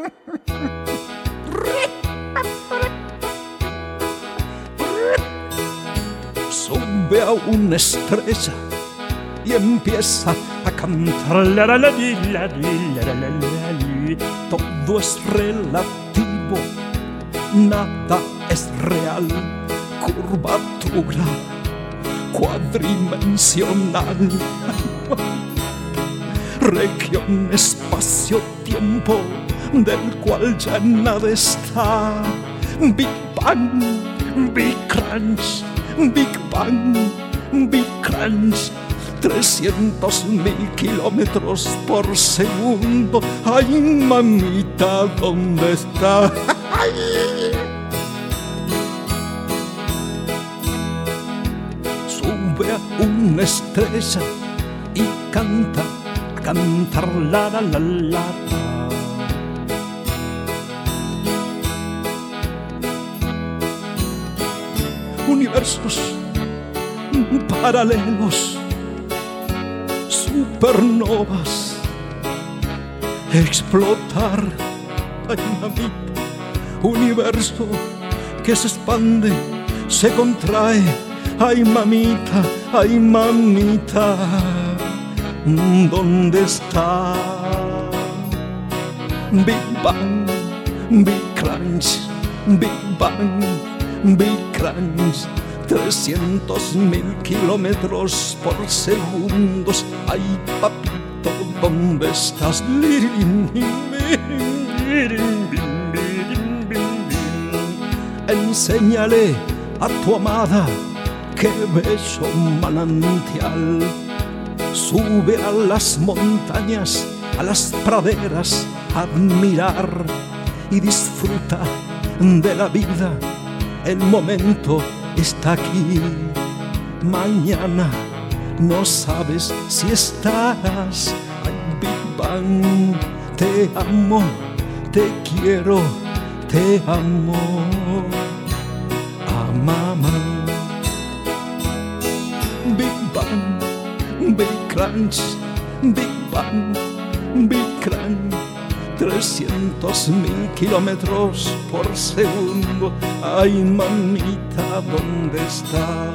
Sube a una estrella y empieza a cantar. La, la, la, la, la, la, la, la. Todo es relativo, nada es real. Curvatura cuadridimensional. Región, espacio, tiempo, del cual ya nada está. Big Bang, Big Crunch, Big Bang, Big Crunch. 300.000 kilómetros por segundo. Ay, mamita, ¿dónde está? Sube a una estrella y canta, a cantar la la la la. Universos paralelos, supernovas, explotar. Ay, mamita, universo que se expande, se contrae. Ay, mamita, ay, mamita, ¿dónde está? Big Bang, Big Crunch, Big Bang, Big Crunch. 300.000 kilómetros por segundos. Ay, papito, ¿dónde estás? Enséñale a tu amada qué bello manantial. Sube a las montañas, a las praderas, a admirar y disfruta de la vida. El momento está aquí, mañana no sabes si estarás. Ay, Big Bang, te amo, te quiero, te amo. A mamá. Big Bang, Big Crunch, Big Bang, Big Crunch. 300.000 kilómetros por segundo. Ay, mamita, ¿dónde está?